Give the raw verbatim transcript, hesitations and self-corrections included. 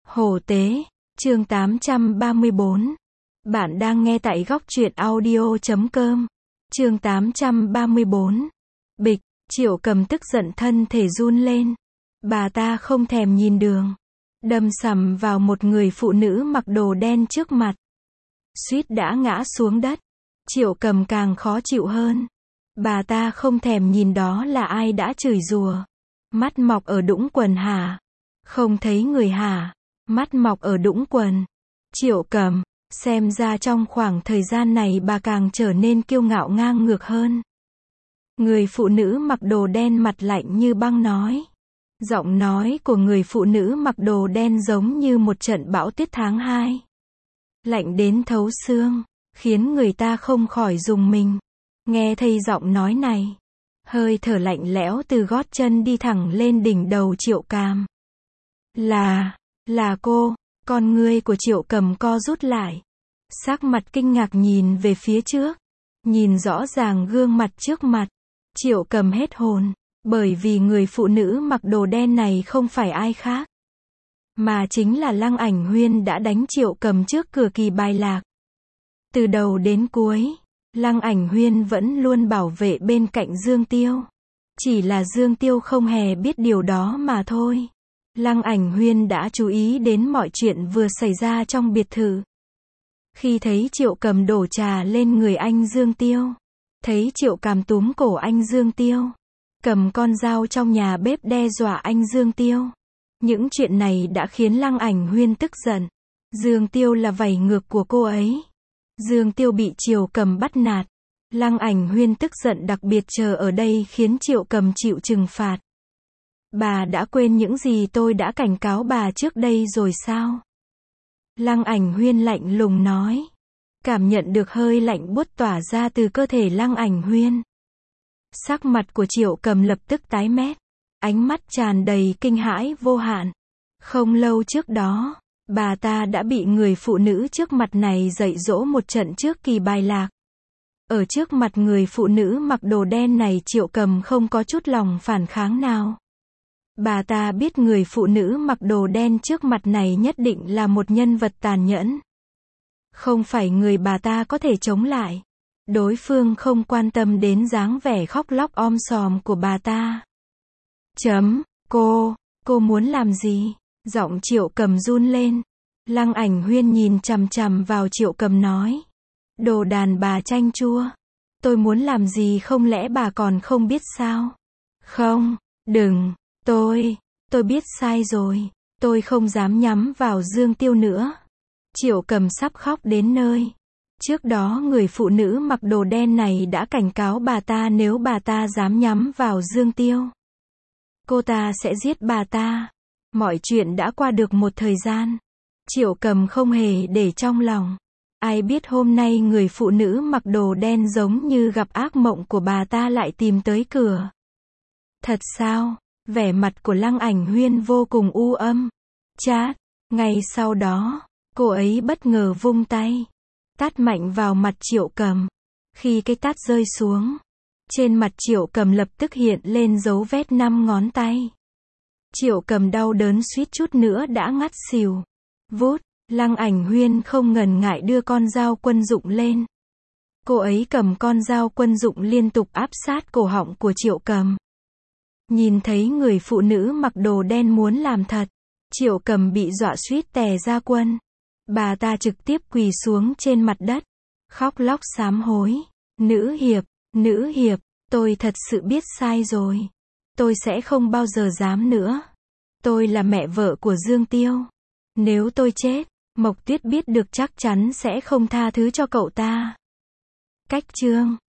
Hổ tế, chương tám trăm ba mươi bốn. Bạn đang nghe tại góc truyện audio chấm com. Chương tám trăm ba mươi bốn. Bịch, Triệu Cầm tức giận thân thể run lên. Bà ta không thèm nhìn đường, đâm sầm vào một người phụ nữ mặc đồ đen trước mặt. Suýt đã ngã xuống đất. Triệu Cầm càng khó chịu hơn. Bà ta không thèm nhìn đó là ai đã chửi rủa. Mắt mọc ở đũng quần hả? Không thấy người hả? Mắt mọc ở đũng quần. Triệu Cầm, xem ra trong khoảng thời gian này bà càng trở nên kiêu ngạo ngang ngược hơn. Người phụ nữ mặc đồ đen mặt lạnh như băng nói. Giọng nói của người phụ nữ mặc đồ đen giống như một trận bão tuyết tháng hai. Lạnh đến thấu xương, khiến người ta không khỏi rùng mình. Nghe thấy giọng nói này, hơi thở lạnh lẽo từ gót chân đi thẳng lên đỉnh đầu Triệu Cầm. Là, là cô. Con ngươi của Triệu Cầm co rút lại. Sắc mặt kinh ngạc nhìn về phía trước. Nhìn rõ ràng gương mặt trước mặt. Triệu Cầm hết hồn. Bởi vì người phụ nữ mặc đồ đen này không phải ai khác, mà chính là Lăng Ảnh Huyên đã đánh Triệu Cầm trước cửa kỳ bài lạc. Từ đầu đến cuối, Lăng Ảnh Huyên vẫn luôn bảo vệ bên cạnh Dương Tiêu. Chỉ là Dương Tiêu không hề biết điều đó mà thôi. Lăng Ảnh Huyên đã chú ý đến mọi chuyện vừa xảy ra trong biệt thự. Khi thấy Triệu Cầm đổ trà lên người anh Dương Tiêu, thấy Triệu Cầm túm cổ anh Dương Tiêu, cầm con dao trong nhà bếp đe dọa anh Dương Tiêu. Những chuyện này đã khiến Lăng Ảnh Huyên tức giận. Dương Tiêu là vảy ngược của cô ấy. Dương Tiêu bị Triệu Cầm bắt nạt. Lăng Ảnh Huyên tức giận đặc biệt chờ ở đây khiến Triệu Cầm chịu trừng phạt. Bà đã quên những gì tôi đã cảnh cáo bà trước đây rồi sao? Lăng Ảnh Huyên lạnh lùng nói. Cảm nhận được hơi lạnh buốt tỏa ra từ cơ thể Lăng Ảnh Huyên. Sắc mặt của Triệu Cầm lập tức tái mét. Ánh mắt tràn đầy kinh hãi vô hạn. Không lâu trước đó, bà ta đã bị người phụ nữ trước mặt này dạy dỗ một trận trước kỳ bài lạc. Ở trước mặt người phụ nữ mặc đồ đen này Triệu Cầm không có chút lòng phản kháng nào. Bà ta biết người phụ nữ mặc đồ đen trước mặt này nhất định là một nhân vật tàn nhẫn. Không phải người bà ta có thể chống lại. Đối phương không quan tâm đến dáng vẻ khóc lóc om sòm của bà ta. Chấm, cô, cô muốn làm gì? Giọng Triệu Cầm run lên. Lăng Ảnh Huyên nhìn chằm chằm vào Triệu Cầm nói. Đồ đàn bà chanh chua. Tôi muốn làm gì không lẽ bà còn không biết sao? Không, đừng. Tôi, tôi biết sai rồi. Tôi không dám nhắm vào Dương Tiêu nữa. Triệu Cầm sắp khóc đến nơi. Trước đó người phụ nữ mặc đồ đen này đã cảnh cáo bà ta nếu bà ta dám nhắm vào Dương Tiêu, cô ta sẽ giết bà ta. Mọi chuyện đã qua được một thời gian. Triệu Cầm không hề để trong lòng. Ai biết hôm nay người phụ nữ mặc đồ đen giống như gặp ác mộng của bà ta lại tìm tới cửa. Thật sao? Vẻ mặt của Lăng Ảnh Huyên vô cùng u âm. Chát. Ngay sau đó, cô ấy bất ngờ vung tay, tát mạnh vào mặt Triệu Cầm. Khi cái tát rơi xuống, trên mặt Triệu Cầm lập tức hiện lên dấu vết năm ngón tay. Triệu Cầm đau đớn suýt chút nữa đã ngất xỉu. Vút, Lăng Ảnh Huyên không ngần ngại đưa con dao quân dụng lên. Cô ấy cầm con dao quân dụng liên tục áp sát cổ họng của Triệu Cầm. Nhìn thấy người phụ nữ mặc đồ đen muốn làm thật, Triệu Cầm bị dọa suýt tè ra quần. Bà ta trực tiếp quỳ xuống trên mặt đất, khóc lóc sám hối. Nữ hiệp, nữ hiệp, tôi thật sự biết sai rồi. Tôi sẽ không bao giờ dám nữa. Tôi là mẹ vợ của Dương Tiêu. Nếu tôi chết, Mộc Tuyết biết được chắc chắn sẽ không tha thứ cho cậu ta. Cách chương